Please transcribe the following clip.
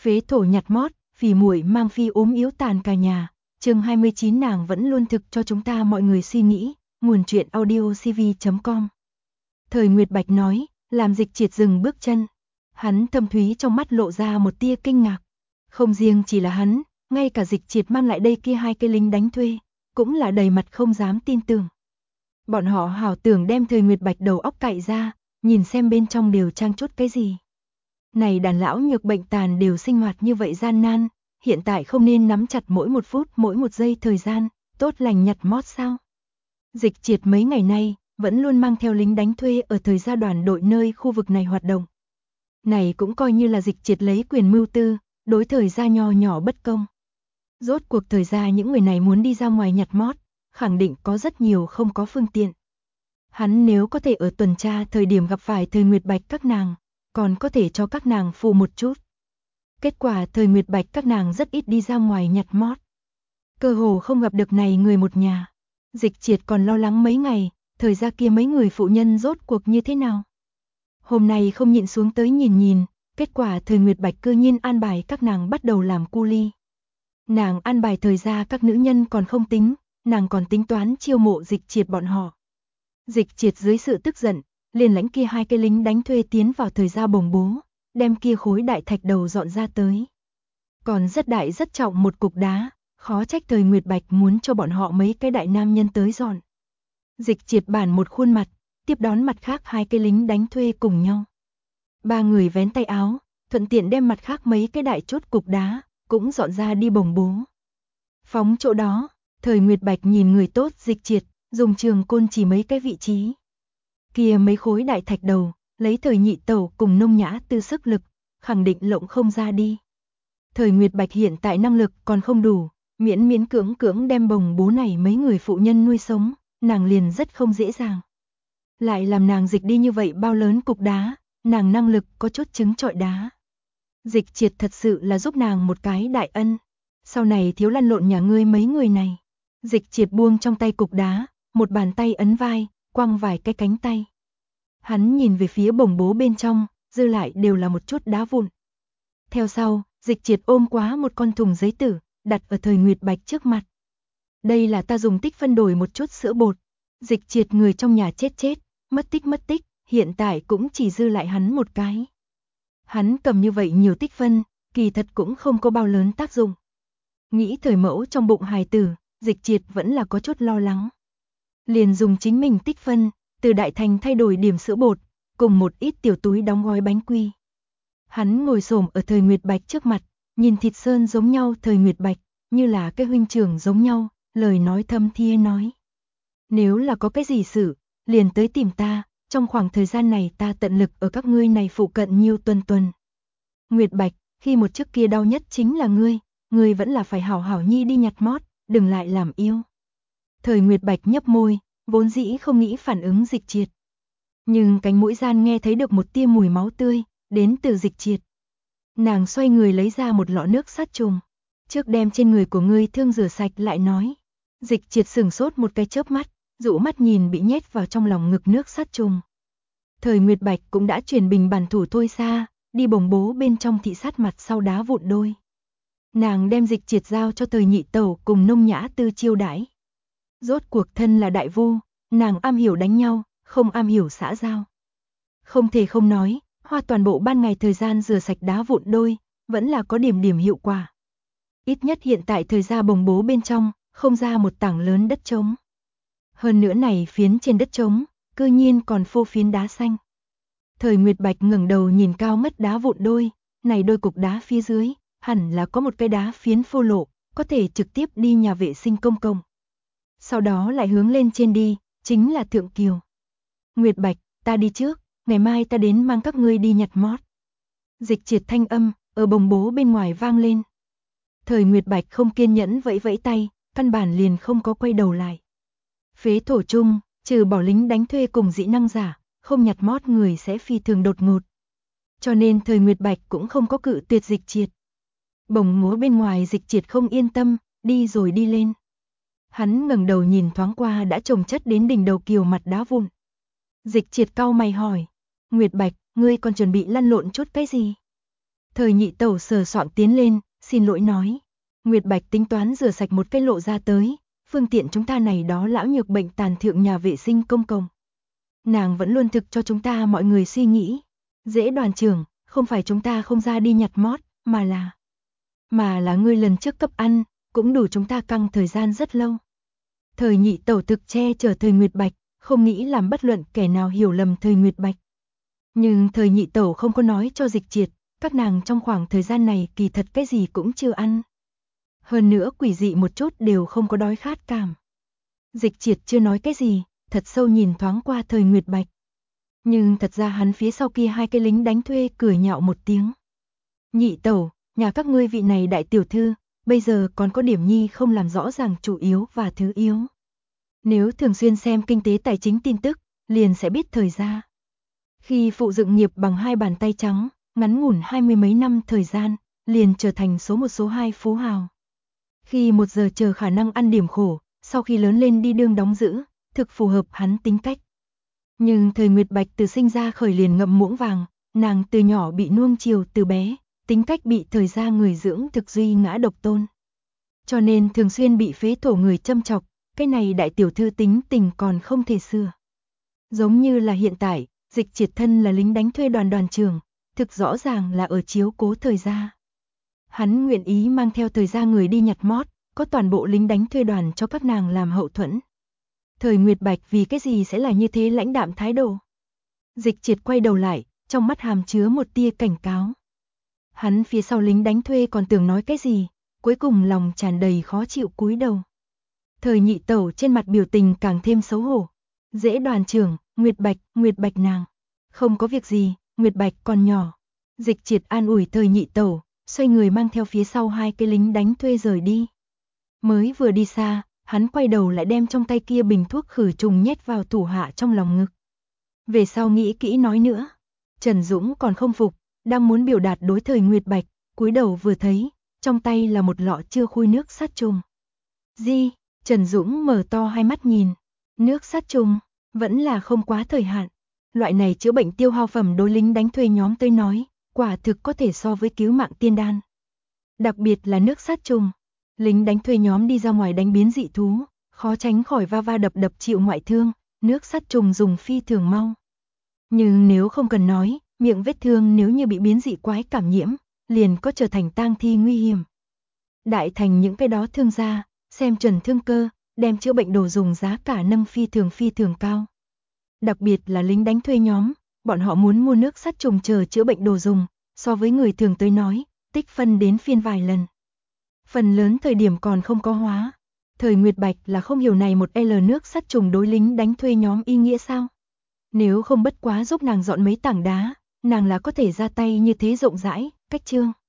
Phế thổ nhặt mót, phì muội mang phi ốm yếu tàn cả nhà. Chương 29 nàng vẫn luôn thực cho chúng ta mọi người suy nghĩ. Nguồn truyện audiocv.com. Thời Nguyệt Bạch nói, làm Dịch Triệt dừng bước chân. Hắn thâm thúy trong mắt lộ ra một tia kinh ngạc. Không riêng chỉ là hắn, ngay cả Dịch Triệt mang lại đây kia hai cái lính đánh thuê, cũng là đầy mặt không dám tin tưởng. Bọn họ hảo tưởng đem Thời Nguyệt Bạch đầu óc cạy ra, nhìn xem bên trong đều trang chút cái gì. Này đàn lão nhược bệnh tàn đều sinh hoạt như vậy gian nan, hiện tại không nên nắm chặt mỗi một phút mỗi một giây thời gian, tốt lành nhặt mót sao? Dịch Triệt mấy ngày nay, vẫn luôn mang theo lính đánh thuê ở thời gia đoàn đội nơi khu vực này hoạt động. Này cũng coi như là Dịch Triệt lấy quyền mưu tư, đối thời gia nho nhỏ bất công. Rốt cuộc thời gia những người này muốn đi ra ngoài nhặt mót, khẳng định có rất nhiều không có phương tiện. Hắn nếu có thể ở tuần tra thời điểm gặp phải Thời Nguyệt Bạch các nàng, còn có thể cho các nàng phù một chút. Kết quả Thời Nguyệt Bạch các nàng rất ít đi ra ngoài nhặt mót. Cơ hồ không gặp được này người một nhà. Dịch Triệt còn lo lắng mấy ngày, thời gia kia mấy người phụ nhân rốt cuộc như thế nào. Hôm nay không nhịn xuống tới nhìn, kết quả Thời Nguyệt Bạch cư nhiên an bài các nàng bắt đầu làm cu ly. Nàng an bài thời gia các nữ nhân còn không tính, nàng còn tính toán chiêu mộ Dịch Triệt bọn họ. Dịch Triệt dưới sự tức giận, liền lãnh kia hai cái lính đánh thuê tiến vào thời gia bồng bố, đem kia khối đại thạch đầu dọn ra tới. Còn rất đại rất trọng một cục đá, khó trách Thời Nguyệt Bạch muốn cho bọn họ mấy cái đại nam nhân tới dọn. Dịch Triệt bản một khuôn mặt, tiếp đón mặt khác hai cái lính đánh thuê cùng nhau. Ba người vén tay áo, thuận tiện đem mặt khác mấy cái đại chốt cục đá, cũng dọn ra đi bồng bố. Phóng chỗ đó, Thời Nguyệt Bạch nhìn người tốt Dịch Triệt, dùng trường côn chỉ mấy cái vị trí. Kia mấy khối đại thạch đầu, lấy Thời nhị tẩu cùng Nông Nhã Tư sức lực, khẳng định lộng không ra đi. Thời Nguyệt Bạch hiện tại năng lực còn không đủ, miễn cưỡng đem bồng bố này mấy người phụ nhân nuôi sống, nàng liền rất không dễ dàng. Lại làm nàng dịch đi như vậy bao lớn cục đá, nàng năng lực có chút trứng trọi đá. Dịch Triệt thật sự là giúp nàng một cái đại ân, sau này thiếu lăn lộn nhà ngươi mấy người này. Dịch Triệt buông trong tay cục đá, một bàn tay ấn vai, quăng vài cái cánh tay. Hắn nhìn về phía bồng bố bên trong, dư lại đều là một chút đá vụn. Theo sau, Dịch Triệt ôm quá một con thùng giấy tử, đặt ở Thời Nguyệt Bạch trước mặt. Đây là ta dùng tích phân đổi một chút sữa bột. Dịch Triệt người trong nhà chết, mất tích, hiện tại cũng chỉ dư lại hắn một cái. Hắn cầm như vậy nhiều tích phân, kỳ thật cũng không có bao lớn tác dụng. Nghĩ Thời mẫu trong bụng hài tử, Dịch Triệt vẫn là có chút lo lắng. Liền dùng chính mình tích phân, từ đại thành thay đổi điểm sữa bột, cùng một ít tiểu túi đóng gói bánh quy. Hắn ngồi xổm ở Thời Nguyệt Bạch trước mặt, nhìn thịt sơn giống nhau Thời Nguyệt Bạch, như là cái huynh trưởng giống nhau, lời nói thâm thiê nói. Nếu là có cái gì sự, liền tới tìm ta, trong khoảng thời gian này ta tận lực ở các ngươi này phụ cận nhiều tuần. Nguyệt Bạch, khi một trước kia đau nhất chính là ngươi vẫn là phải hảo hảo nhi đi nhặt mót, đừng lại làm yêu. Thời Nguyệt Bạch nhấp môi, vốn dĩ không nghĩ phản ứng Dịch Triệt. Nhưng cánh mũi gian nghe thấy được một tia mùi máu tươi, đến từ Dịch Triệt. Nàng xoay người lấy ra một lọ nước sát trùng, trước đem trên người của ngươi thương rửa sạch lại nói. Dịch Triệt sửng sốt một cái chớp mắt, dụ mắt nhìn bị nhét vào trong lòng ngực nước sát trùng. Thời Nguyệt Bạch cũng đã chuyển bình bản thủ thôi xa, đi bồng bố bên trong thị sát mặt sau đá vụn đôi. Nàng đem Dịch Triệt giao cho Thời nhị tẩu cùng Nông Nhã Tư chiêu đãi. Rốt cuộc thân là đại vu, nàng am hiểu đánh nhau, không am hiểu xã giao. Không thể không nói, hoa toàn bộ ban ngày thời gian rửa sạch đá vụn đôi, vẫn là có điểm hiệu quả. Ít nhất hiện tại thời gia bồng bố bên trong, không ra một tảng lớn đất trống. Hơn nữa này phiến trên đất trống, cư nhiên còn phô phiến đá xanh. Thời Nguyệt Bạch ngẩng đầu nhìn cao mất đá vụn đôi, này đôi cục đá phía dưới, hẳn là có một cái đá phiến phô lộ, có thể trực tiếp đi nhà vệ sinh công cộng. Sau đó lại hướng lên trên đi, chính là Thượng Kiều. Nguyệt Bạch, ta đi trước, ngày mai ta đến mang các ngươi đi nhặt mót. Dịch Triệt thanh âm, ở bồng bố bên ngoài vang lên. Thời Nguyệt Bạch không kiên nhẫn vẫy tay, căn bản liền không có quay đầu lại. Phế thổ chung, trừ bỏ lính đánh thuê cùng dĩ năng giả, không nhặt mót người sẽ phi thường đột ngột. Cho nên Thời Nguyệt Bạch cũng không có cự tuyệt Dịch Triệt. Bồng múa bên ngoài Dịch Triệt không yên tâm, đi rồi đi lên. Hắn ngẩng đầu nhìn thoáng qua đã chồng chất đến đỉnh đầu Kiều mặt đá vụn. Dịch Triệt cau mày hỏi, Nguyệt Bạch, ngươi còn chuẩn bị lăn lộn chút cái gì? Thời nhị tẩu sờ soạng tiến lên, xin lỗi nói. Nguyệt Bạch tính toán rửa sạch một cái lộ ra tới, phương tiện chúng ta này đó lão nhược bệnh tàn thượng nhà vệ sinh công cộng. Nàng vẫn luôn thực cho chúng ta mọi người suy nghĩ. Dễ đoàn trưởng, không phải chúng ta không ra đi nhặt mót, mà là ngươi lần trước cấp ăn, cũng đủ chúng ta căng thời gian rất lâu. Thời nhị tẩu thực che chở thời Nguyệt Bạch, không nghĩ làm bất luận kẻ nào hiểu lầm thời Nguyệt Bạch. Nhưng thời nhị tẩu không có nói cho Dịch Triệt, các nàng trong khoảng thời gian này kỳ thật cái gì cũng chưa ăn. Hơn nữa quỷ dị một chút đều không có đói khát cảm. Dịch Triệt chưa nói cái gì, thật sâu nhìn thoáng qua thời Nguyệt Bạch. Nhưng thật ra hắn phía sau kia hai cái lính đánh thuê cười nhạo một tiếng. Nhị tẩu, nhà các ngươi vị này đại tiểu thư, bây giờ còn có điểm nhi không làm rõ ràng chủ yếu và thứ yếu. Nếu thường xuyên xem kinh tế tài chính tin tức, liền sẽ biết thời ra. Khi phụ dựng nghiệp bằng hai bàn tay trắng, ngắn ngủn 20 mấy năm thời gian, liền trở thành số một số hai phú hào. Khi một giờ chờ khả năng ăn điểm khổ, sau khi lớn lên đi đương đóng giữ, thực phù hợp hắn tính cách. Nhưng thời Nguyệt Bạch từ sinh ra khởi liền ngậm muỗng vàng, nàng từ nhỏ bị nuông chiều từ bé, tính cách bị thời gia người dưỡng thực duy ngã độc tôn. Cho nên thường xuyên bị phế thổ người châm chọc, cái này đại tiểu thư tính tình còn không thể xưa. Giống như là hiện tại, Dịch Triệt thân là lính đánh thuê đoàn trưởng, thực rõ ràng là ở chiếu cố thời gia. Hắn nguyện ý mang theo thời gia người đi nhặt mót, có toàn bộ lính đánh thuê đoàn cho các nàng làm hậu thuẫn. Thời Nguyệt Bạch vì cái gì sẽ là như thế lãnh đạm thái độ? Dịch Triệt quay đầu lại, trong mắt hàm chứa một tia cảnh cáo. Hắn phía sau lính đánh thuê còn tưởng nói cái gì, cuối cùng lòng tràn đầy khó chịu cúi đầu. Thời nhị tẩu trên mặt biểu tình càng thêm xấu hổ. Dễ đoàn trưởng, Nguyệt Bạch nàng. Không có việc gì, Nguyệt Bạch còn nhỏ. Dịch Triệt an ủi thời nhị tẩu, xoay người mang theo phía sau hai cái lính đánh thuê rời đi. Mới vừa đi xa, hắn quay đầu lại đem trong tay kia bình thuốc khử trùng nhét vào thủ hạ trong lòng ngực. Về sau nghĩ kỹ nói nữa. Trần Dũng còn không phục, đang muốn biểu đạt đối thời Nguyệt Bạch, cúi đầu vừa thấy, trong tay là một lọ chưa khui nước sát trùng. Gì? Trần Dũng mở to hai mắt nhìn. Nước sát trùng, vẫn là không quá thời hạn. Loại này chữa bệnh tiêu hao phẩm đối lính đánh thuê nhóm tới nói, quả thực có thể so với cứu mạng tiên đan. Đặc biệt là nước sát trùng. Lính đánh thuê nhóm đi ra ngoài đánh biến dị thú, khó tránh khỏi va va đập chịu ngoại thương, nước sát trùng dùng phi thường mau. Nhưng nếu không cần nói, miệng vết thương nếu như bị biến dị quái cảm nhiễm, liền có trở thành tang thi nguy hiểm. Đại thành những cái đó thương gia, xem chuẩn thương cơ, đem chữa bệnh đồ dùng giá cả nâng phi thường cao. Đặc biệt là lính đánh thuê nhóm, bọn họ muốn mua nước sát trùng chờ chữa bệnh đồ dùng, so với người thường tới nói, tích phân đến phiên vài lần. Phần lớn thời điểm còn không có hóa. Thời Nguyệt Bạch là không hiểu này một L nước sát trùng đối lính đánh thuê nhóm ý nghĩa sao? Nếu không bất quá giúp nàng dọn mấy tảng đá, nàng là có thể ra tay như thế rộng rãi, cách trương.